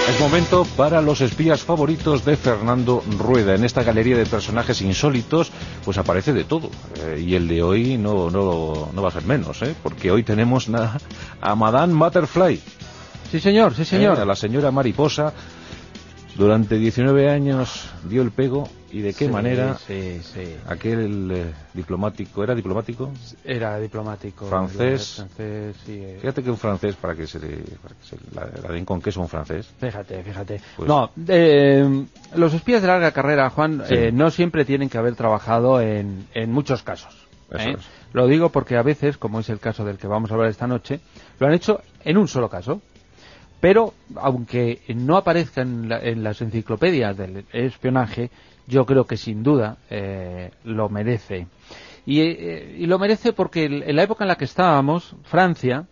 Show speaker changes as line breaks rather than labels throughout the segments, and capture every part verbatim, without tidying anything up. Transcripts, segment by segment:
Es momento para los espías favoritos de Fernando Rueda. En esta galería de personajes insólitos, pues aparece de todo. Eh, y el de hoy no, no, no va a ser menos, ¿eh? Porque hoy tenemos na, a Madame Butterfly.
Sí, señor, sí, señor.
Eh, a la señora Mariposa. Durante diecinueve años dio el pego. ¿Y de qué
sí,
manera?
Sí, sí.
Aquel eh, diplomático, ¿era diplomático?
Era diplomático.
Francés.
francés sí, eh.
Fíjate que un francés, para que se, para que se la, la den con queso un francés.
Fíjate, fíjate.
Pues,
no, eh, los espías de larga carrera, Juan,
sí.
eh, no siempre tienen que haber trabajado en, en muchos casos.
Eso
¿eh?
es.
Lo digo porque a veces, como es el caso del que vamos a hablar esta noche, lo han hecho en un solo caso. Pero, aunque no aparezca en, la, en las enciclopedias del espionaje, yo creo que sin duda eh, lo merece. Y, eh, y lo merece porque en la época en la que estábamos, Francia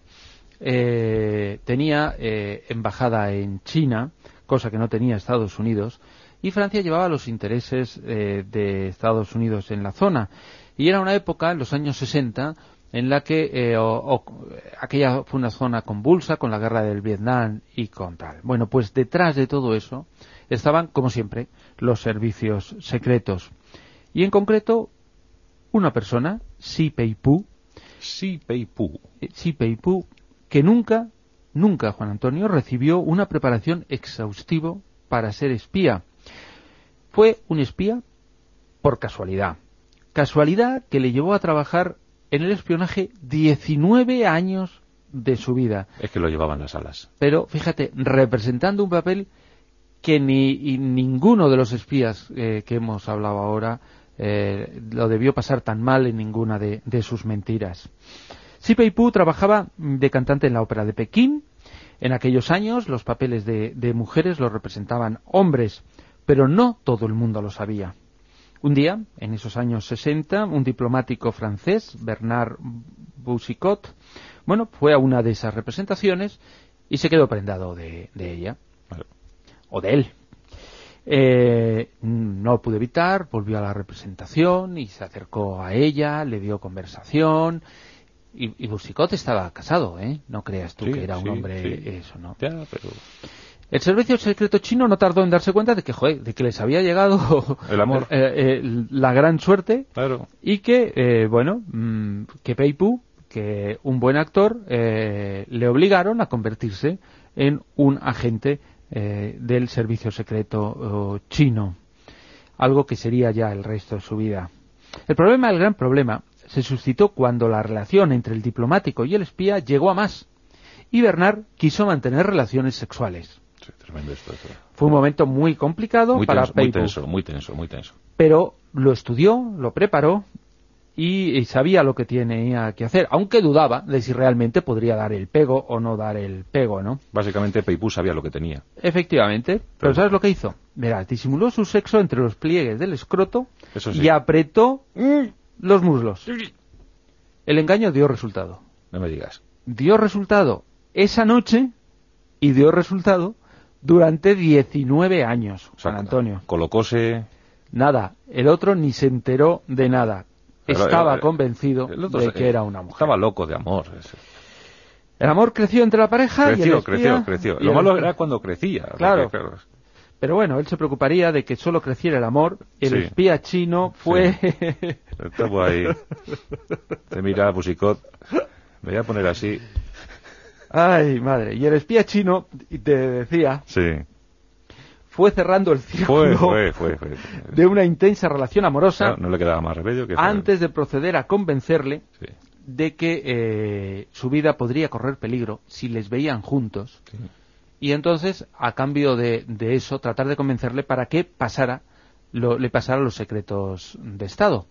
eh, tenía eh, embajada en China, cosa que no tenía Estados Unidos, y Francia llevaba los intereses eh, de Estados Unidos en la zona. Y era una época, en los años sesenta, en la que eh, o, o, aquella fue una zona convulsa con la guerra del Vietnam y con tal. Bueno, pues detrás de todo eso estaban, como siempre, los servicios secretos. Y en concreto, una persona, Xi Peipu,
Xi Peipu,
Xi Peipu, que nunca, nunca, Juan Antonio, recibió una preparación exhaustiva para ser espía. Fue un espía por casualidad. Casualidad que le llevó a trabajar en el espionaje diecinueve años de su vida.
Es que lo llevaban las alas.
Pero, fíjate, representando un papel que ni ninguno de los espías eh, que hemos hablado ahora eh, lo debió pasar tan mal en ninguna de, de sus mentiras. Xi Peipu trabajaba de cantante en la ópera de Pekín. En aquellos años los papeles de, de mujeres los representaban hombres, pero no todo el mundo lo sabía. Un día, en esos años sesenta, un diplomático francés, Bernard Boucicaut, bueno, fue a una de esas representaciones y se quedó prendado de, de ella,
vale.
o de él. Eh, no pudo evitar, volvió a la representación y se acercó a ella, le dio conversación. Y, y Boucicaut estaba casado, ¿eh? No creas tú
sí,
que era un
sí,
hombre
sí.
eso, ¿no?
Ya, pero...
El servicio secreto chino no tardó en darse cuenta de que, joder, de que les había llegado
el amor,
eh, eh, la gran suerte,
claro.
Y que, eh, bueno, mmm, que Peipu, que un buen actor, eh, le obligaron a convertirse en un agente eh, del servicio secreto oh, chino, algo que sería ya el resto de su vida. El problema, el gran problema, se suscitó cuando la relación entre el diplomático y el espía llegó a más, y Bernard quiso mantener relaciones sexuales.
Sí, tremendo esto, esto.
Fue un momento muy complicado
muy
para
tenso,
Peipu.
Muy tenso, muy tenso, muy tenso.
Pero lo estudió, lo preparó y, y sabía lo que tenía que hacer, aunque dudaba de si realmente podría dar el pego o no dar el pego, ¿no?
Básicamente Peipu sabía lo que tenía.
Efectivamente. Pero, pero ¿sabes lo que hizo? Verás, disimuló su sexo entre los pliegues del escroto
Eso sí.
y apretó los muslos. El engaño dio resultado.
No me digas.
Dio resultado esa noche y dio resultado durante diecinueve años,
o sea,
Juan Antonio.
Colocóse...
Nada, el otro ni se enteró de nada.
Pero
estaba
el, el,
convencido
el otro,
de que era una mujer.
Estaba loco de amor.
El amor creció entre la pareja
creció,
y el espía.
Creció, creció, Lo malo era cuando crecía.
Claro.
Porque, claro.
Pero bueno, él se preocuparía de que solo creciera el amor. El sí. espía chino fue...
Sí. Estaba ahí. Te mira, Boucicaut. Me voy a poner así...
Ay, madre. Y el espía chino, te decía,
sí.
fue cerrando el círculo
fue, fue, fue, fue.
de una intensa relación amorosa.
No, no le quedaba más remedio que...
Antes de proceder a convencerle
sí.
de que eh, su vida podría correr peligro si les veían juntos.
Sí.
Y entonces, a cambio de, de eso, tratar de convencerle para que pasara, lo, le pasara los secretos de Estado.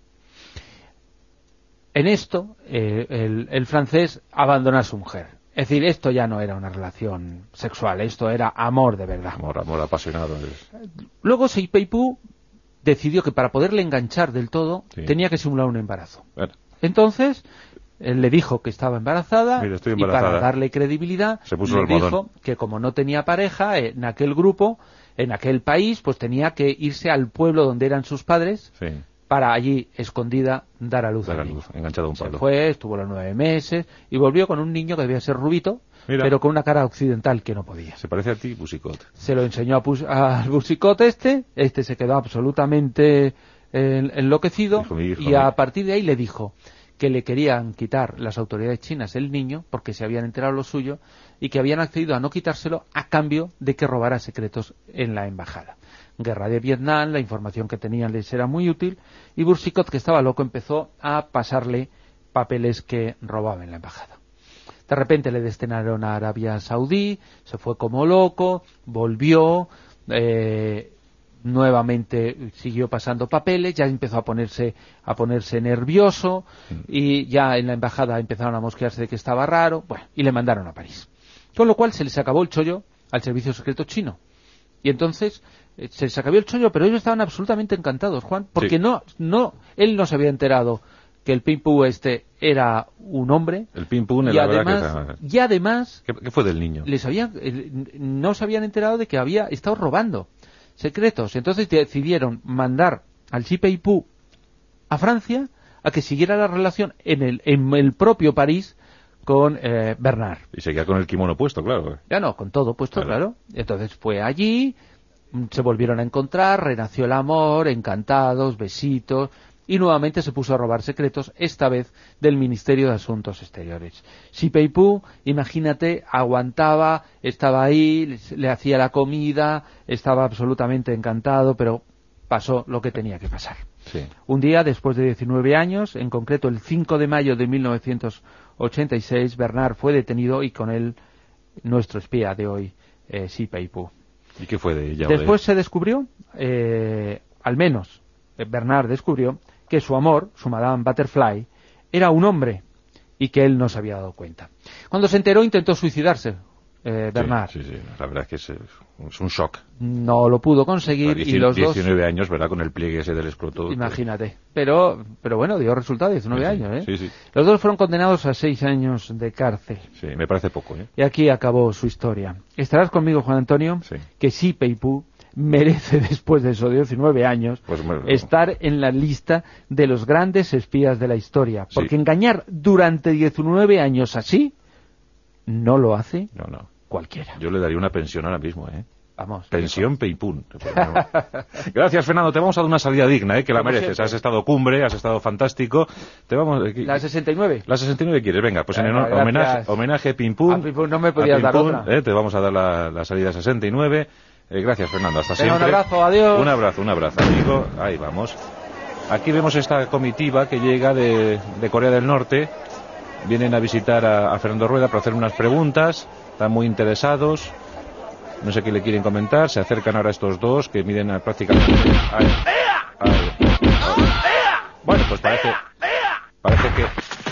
En esto, eh, el, el francés abandonó a su mujer. Es decir, esto ya no era una relación sexual, esto era amor de verdad.
Amor, amor apasionado.
Luego Xi Peipu decidió que para poderle enganchar del todo, sí. tenía que simular un embarazo.
Bueno.
Entonces, él le dijo que estaba embarazada,
Mira, estoy embarazada,
y para darle credibilidad,
se puso
le dijo que como no tenía pareja en aquel grupo, en aquel país, pues tenía que irse al pueblo donde eran sus padres,
sí.
para allí, escondida, dar a luz.
Dar a luz, enganchado a un palo.
Se fue, estuvo los nueve meses, y volvió con un niño que debía ser rubito,
Mira.
pero con una cara occidental que no podía.
Se parece a ti, Boucicaut.
Se lo enseñó al Boucicaut este, este se quedó absolutamente eh, enloquecido,
Hijo mío, hijo
y a
mío.
partir de ahí le dijo que le querían quitar las autoridades chinas el niño, porque se habían enterado lo suyo, y que habían accedido a no quitárselo a cambio de que robara secretos en la embajada. Guerra de Vietnam, la información que tenían les era muy útil, y Boucicaut, que estaba loco, empezó a pasarle papeles que robaba en la embajada. De repente le destinaron a Arabia Saudí, se fue como loco, volvió, eh, nuevamente siguió pasando papeles, ya empezó a ponerse a ponerse nervioso, y ya en la embajada empezaron a mosquearse de que estaba raro, bueno, y le mandaron a París. Con lo cual se les acabó el chollo al servicio secreto chino. Y entonces eh, se les acabó el chollo, pero ellos estaban absolutamente encantados, Juan, porque
Sí.
no, no, él no se había enterado que el Ping Pong este era un hombre,
El Ping Pong,
y
la
además,
verdad que...
y además
¿Qué, qué fue del niño?
les habían, eh, no se habían enterado de que había estado robando secretos. Entonces decidieron mandar al Xi Peipu a Francia a que siguiera la relación en el, en el propio París con eh, Bernard.
Y seguía con el kimono puesto, claro.
Ya no, con todo puesto, claro. claro. Entonces fue allí, se volvieron a encontrar, renació el amor, encantados, besitos, y nuevamente se puso a robar secretos, esta vez del Ministerio de Asuntos Exteriores. Xi Peipu, imagínate, aguantaba, estaba ahí, le, le hacía la comida, estaba absolutamente encantado, pero pasó lo que tenía que pasar.
Sí.
Un día, después de diecinueve años, en concreto el cinco de mayo de mil novecientos ochenta y seis, Bernard fue detenido, y con él nuestro espía de hoy, eh, Xi Peipu.
¿Y qué fue de ella?
Después se descubrió, eh, al menos eh, Bernard descubrió, que su amor, su Madame Butterfly, era un hombre, y que él no se había dado cuenta. Cuando se enteró, intentó suicidarse, eh, Bernard.
Sí, sí, sí, la verdad es que es, es un shock.
No lo pudo conseguir, y los dos...
diecinueve años, ¿verdad? Con el pliegue ese del escroto.
Imagínate. Pero, pero bueno, dio resultado, diecinueve
Sí, sí,
años, ¿eh?
sí, sí.
Los dos fueron condenados a seis años de cárcel.
Sí, me parece poco, ¿eh?
Y aquí acabó su historia. ¿Estarás conmigo, Juan Antonio?
Sí.
Que Xi Peipu merece, después de esos diecinueve años,
Pues me-
estar en la lista de los grandes espías de la historia. Porque
Sí.
engañar durante diecinueve años así, no lo hace
No, no.
cualquiera.
Yo le daría una pensión ahora mismo, ¿eh?
Vamos.
Pensión Peipún. Gracias, Fernando. Te vamos a dar una salida digna, ¿eh? Que la
Como
mereces.
siempre.
Has estado cumbre, has estado fantástico. Te vamos...
La sesenta y nueve.
La sesenta y nueve quieres, venga, pues en
Venga,
honor- homenaje,
gracias.
homenaje Pimpún.
A Pimpún no me podías
a
dar
Pimpún,
otra.
eh, te vamos a dar la, la salida sesenta y nueve. Eh, gracias, Fernando, hasta
Venga,
siempre.
un abrazo, adiós.
Un abrazo, un abrazo, amigo. Ahí vamos. Aquí vemos esta comitiva que llega de, de Corea del Norte. Vienen a visitar a, a Fernando Rueda para hacer unas preguntas. Están muy interesados. No sé qué le quieren comentar. Se acercan ahora estos dos que miden a prácticamente... Ahí, ahí, ahí. Bueno, pues parece, parece que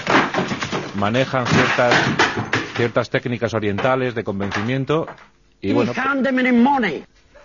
manejan ciertas, ciertas técnicas orientales de convencimiento. Y bueno,